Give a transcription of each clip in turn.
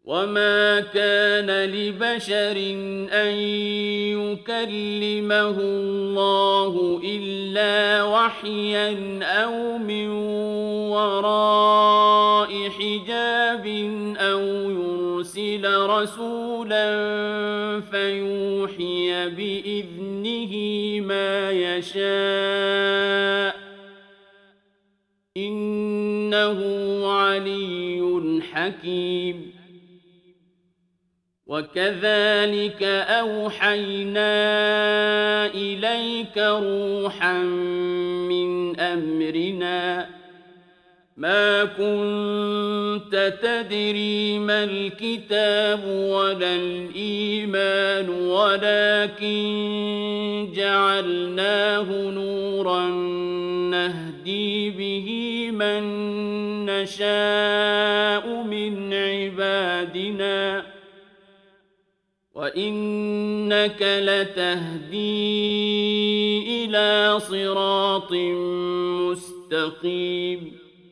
وما كان لبشر أن يكلمه الله إلا وحيا أو من وراء حجاب أو يرسل رسولا فيوحي بإذنه ما يشاء إنه علي حكيم. وكذلك أوحينا إليك روحا من أمرنا ما كنت تدري ما الكتاب ولا الإيمان ولكن جعلناه نورا نهدي به من نشاء من عبادنا وإنك لتهدي إلى صراط مستقيم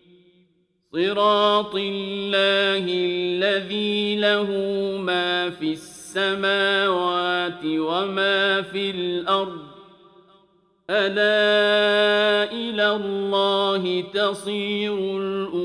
صراط الله الذي له ما في السماوات وما في الأرض ألا إلى الله تصير الأمور